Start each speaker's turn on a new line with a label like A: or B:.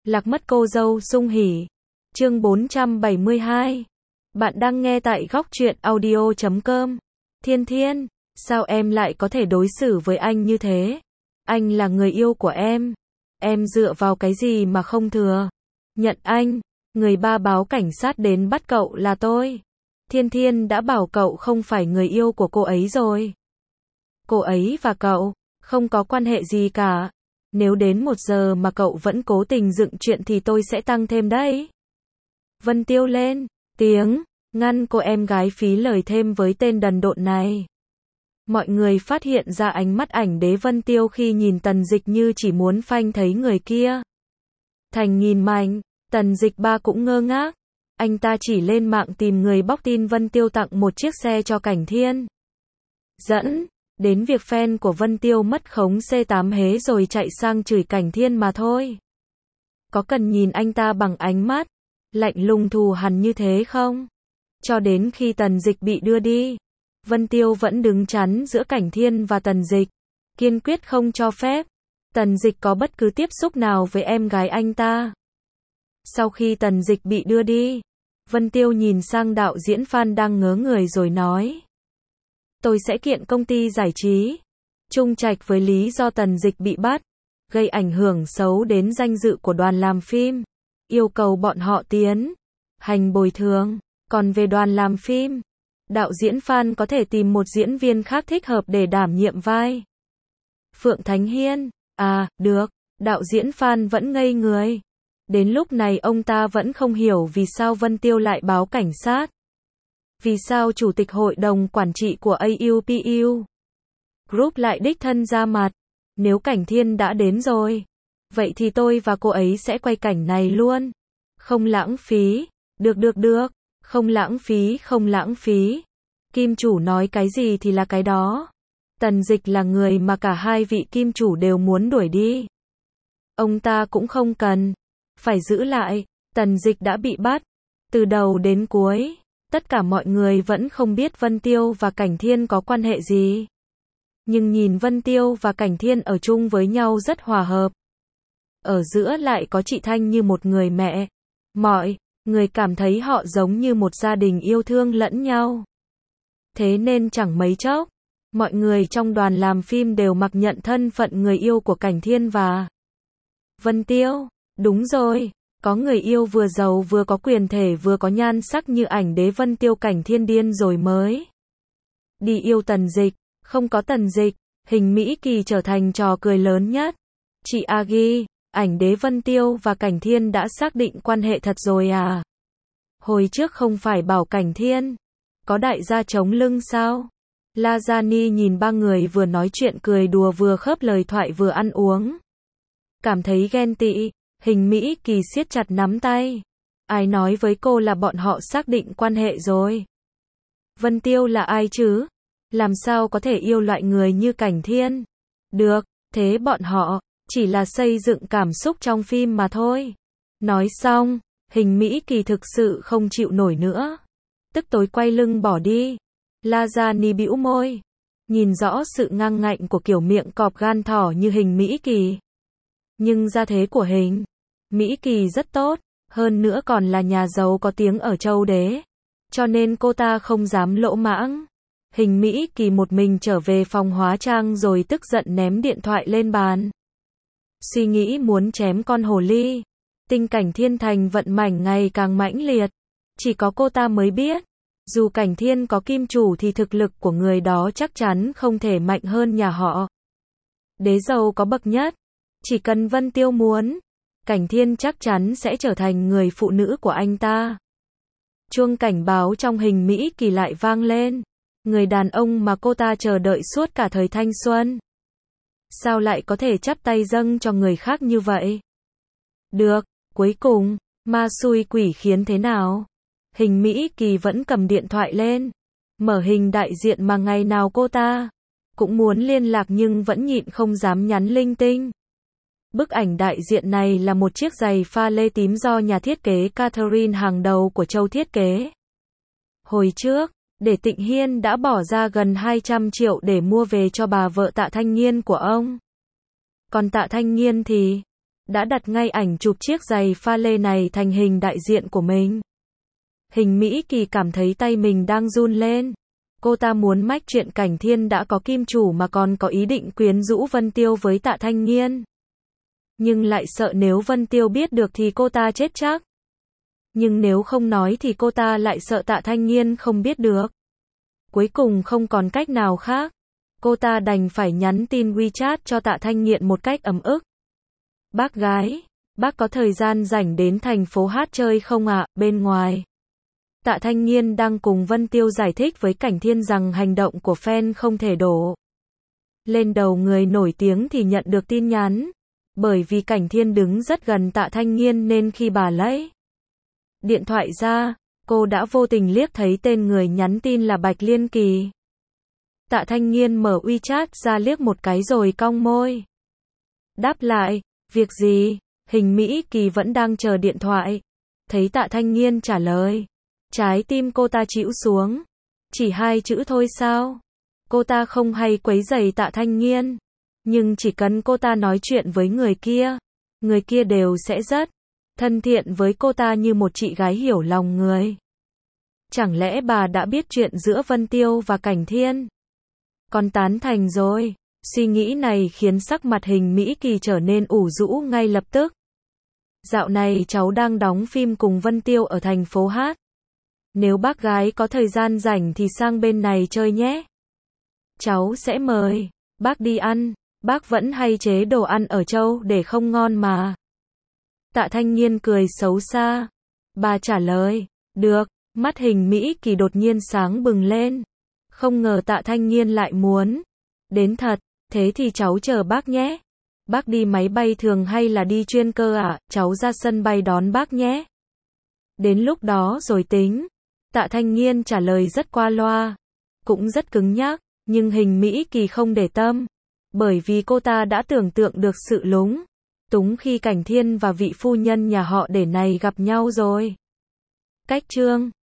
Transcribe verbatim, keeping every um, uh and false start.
A: Lạc mất cô dâu sung hỉ. Chương bốn trăm bảy mươi hai. Bạn đang nghe tại góc truyện audio chấm com. Thiên Thiên, sao em lại có thể đối xử với anh như thế? Anh là người yêu của em. Em dựa vào cái gì mà không thừa nhận anh? Người ba báo cảnh sát đến bắt cậu là tôi. Thiên Thiên đã bảo cậu không phải người yêu của cô ấy rồi. Cô ấy và cậu không có quan hệ gì cả. Nếu đến một giờ mà cậu vẫn cố tình dựng chuyện thì tôi sẽ tăng thêm đấy. Vân Tiêu lên tiếng, ngăn cô em gái phí lời thêm với tên đần độn này. Mọi người phát hiện ra ánh mắt ảnh đế Vân Tiêu khi nhìn Tần Dịch như chỉ muốn phanh thấy người kia. Thành nhìn mạnh, Tần Dịch ba cũng ngơ ngác. Anh ta chỉ lên mạng tìm người bóc tin Vân Tiêu tặng một chiếc xe cho Cảnh Thiên. Dẫn đến việc fan của Vân Tiêu mất khống xê tám hế rồi chạy sang chửi Cảnh Thiên mà thôi. Có cần nhìn anh ta bằng ánh mắt lạnh lùng thù hằn như thế không? Cho đến khi Tần Dịch bị đưa đi, Vân Tiêu vẫn đứng chắn giữa Cảnh Thiên và Tần Dịch, kiên quyết không cho phép Tần Dịch có bất cứ tiếp xúc nào với em gái anh ta. Sau khi Tần Dịch bị đưa đi, Vân Tiêu nhìn sang đạo diễn Phan đang ngớ người rồi nói: Tôi sẽ kiện công ty giải trí Trung Trạch với lý do Tần Dịch bị bắt, gây ảnh hưởng xấu đến danh dự của đoàn làm phim, yêu cầu bọn họ tiến hành bồi thường. Còn về đoàn làm phim, đạo diễn Phan có thể tìm một diễn viên khác thích hợp để đảm nhiệm vai Phượng Thánh Hiên. À, được. Đạo diễn Phan vẫn ngây người. Đến lúc này ông ta vẫn không hiểu vì sao Vân Tiêu lại báo cảnh sát. Vì sao chủ tịch hội đồng quản trị của a u pê u Group lại đích thân ra mặt. Nếu Cảnh Thiên đã đến rồi, vậy thì tôi và cô ấy sẽ quay cảnh này luôn. Không lãng phí. Được được được. Không lãng phí, không lãng phí. Kim chủ nói cái gì thì là cái đó. Tần Dịch là người mà cả hai vị kim chủ đều muốn đuổi đi. Ông ta cũng không cần phải giữ lại. Tần Dịch đã bị bắt. Từ đầu đến cuối, tất cả mọi người vẫn không biết Vân Tiêu và Cảnh Thiên có quan hệ gì. Nhưng nhìn Vân Tiêu và Cảnh Thiên ở chung với nhau rất hòa hợp. Ở giữa lại có chị Thanh như một người mẹ. Mọi người cảm thấy họ giống như một gia đình yêu thương lẫn nhau. Thế nên chẳng mấy chốc, mọi người trong đoàn làm phim đều mặc nhận thân phận người yêu của Cảnh Thiên và Vân Tiêu. Đúng rồi, có người yêu vừa giàu vừa có quyền thể vừa có nhan sắc như ảnh đế Vân Tiêu, Cảnh Thiên điên rồi mới đi yêu Tần Dịch. Không có Tần Dịch, hình Mỹ Kỳ trở thành trò cười lớn nhất. Chị Agi, ảnh đế Vân Tiêu và Cảnh Thiên đã xác định quan hệ thật rồi à? Hồi trước không phải bảo Cảnh Thiên có đại gia chống lưng sao? Lajani nhìn ba người vừa nói chuyện cười đùa vừa khớp lời thoại vừa ăn uống. Cảm thấy ghen tị, hình Mỹ Kỳ siết chặt nắm tay. Ai nói với cô là bọn họ xác định quan hệ rồi? Vân Tiêu là ai chứ? Làm sao có thể yêu loại người như Cảnh Thiên? Được, thế bọn họ chỉ là xây dựng cảm xúc trong phim mà thôi. Nói xong, hình Mỹ Kỳ thực sự không chịu nổi nữa. Tức tối quay lưng bỏ đi. Lajani bĩu môi. Nhìn rõ sự ngang ngạnh của kiểu miệng cọp gan thỏ như hình Mỹ Kỳ. Nhưng gia thế của hình Mỹ Kỳ rất tốt. Hơn nữa còn là nhà giàu có tiếng ở châu đế. Cho nên cô ta không dám lỗ mãng. Hình Mỹ Kỳ một mình trở về phòng hóa trang rồi tức giận ném điện thoại lên bàn. Suy nghĩ muốn chém con hồ ly. Tình Cảnh Thiên thành vận mảnh ngày càng mãnh liệt. Chỉ có cô ta mới biết. Dù Cảnh Thiên có kim chủ thì thực lực của người đó chắc chắn không thể mạnh hơn nhà họ đế giàu có bậc nhất. Chỉ cần Vân Tiêu muốn, Cảnh Thiên chắc chắn sẽ trở thành người phụ nữ của anh ta. Chuông cảnh báo trong hình Mỹ Kỳ lại vang lên. Người đàn ông mà cô ta chờ đợi suốt cả thời thanh xuân. Sao lại có thể chắp tay dâng cho người khác như vậy? Được, cuối cùng, ma xui quỷ khiến thế nào? Hình Mỹ Kỳ vẫn cầm điện thoại lên. Mở hình đại diện mà ngày nào cô ta cũng muốn liên lạc nhưng vẫn nhịn không dám nhắn linh tinh. Bức ảnh đại diện này là một chiếc giày pha lê tím do nhà thiết kế Catherine hàng đầu của châu thiết kế. Hồi trước, Để Tịnh Hiên đã bỏ ra gần hai trăm triệu để mua về cho bà vợ Tạ Thanh Nghiên của ông. Còn Tạ Thanh Nghiên thì đã đặt ngay ảnh chụp chiếc giày pha lê này thành hình đại diện của mình. Hình Mỹ Kỳ cảm thấy tay mình đang run lên. Cô ta muốn mách chuyện Cảnh Thiên đã có kim chủ mà còn có ý định quyến rũ Vân Tiêu với Tạ Thanh Nghiên. Nhưng lại sợ nếu Vân Tiêu biết được thì cô ta chết chắc. Nhưng nếu không nói thì cô ta lại sợ Tạ Thanh Nghiên không biết được. Cuối cùng không còn cách nào khác. Cô ta đành phải nhắn tin WeChat cho Tạ Thanh Nghiên một cách ấm ức. Bác gái, bác có thời gian rảnh đến thành phố hát chơi không ạ? Bên ngoài, Tạ Thanh Nghiên đang cùng Vân Tiêu giải thích với Cảnh Thiên rằng hành động của fan không thể đổ lên đầu người nổi tiếng thì nhận được tin nhắn. Bởi vì Cảnh Thiên đứng rất gần Tạ Thanh Nghiên nên khi bà lấy điện thoại ra, cô đã vô tình liếc thấy tên người nhắn tin là Bạch Liên Kỳ. Tạ Thanh Nghiên mở WeChat ra liếc một cái rồi cong môi. Đáp lại, việc gì? Hình Mỹ Kỳ vẫn đang chờ điện thoại. Thấy Tạ Thanh Nghiên trả lời, trái tim cô ta chĩu xuống. Chỉ hai chữ thôi sao? Cô ta không hay quấy rầy Tạ Thanh Nghiên. Nhưng chỉ cần cô ta nói chuyện với người kia, người kia đều sẽ rất thân thiện với cô ta như một chị gái hiểu lòng người. Chẳng lẽ bà đã biết chuyện giữa Vân Tiêu và Cảnh Thiên? Con tán thành rồi. Suy nghĩ này khiến sắc mặt Hình Mỹ Kỳ trở nên ủ rũ ngay lập tức. Dạo này cháu đang đóng phim cùng Vân Tiêu ở thành phố Hát. Nếu bác gái có thời gian rảnh thì sang bên này chơi nhé. Cháu sẽ mời bác đi ăn. Bác vẫn hay chế đồ ăn ở Châu để không ngon mà. Tạ Thanh Nghiên cười xấu xa. Bà trả lời, được. Mắt Hình Mỹ Kỳ đột nhiên sáng bừng lên. Không ngờ Tạ Thanh Nghiên lại muốn đến thật. Thế thì cháu chờ bác nhé. Bác đi máy bay thường hay là đi chuyên cơ ạ? À? Cháu ra sân bay đón bác nhé. Đến lúc đó rồi tính. Tạ Thanh Nghiên trả lời rất qua loa. Cũng rất cứng nhắc. Nhưng Hình Mỹ Kỳ không để tâm. Bởi vì cô ta đã tưởng tượng được sự lúng túng khi Cảnh Thiên và vị phu nhân nhà họ Để này gặp nhau rồi. Cách chương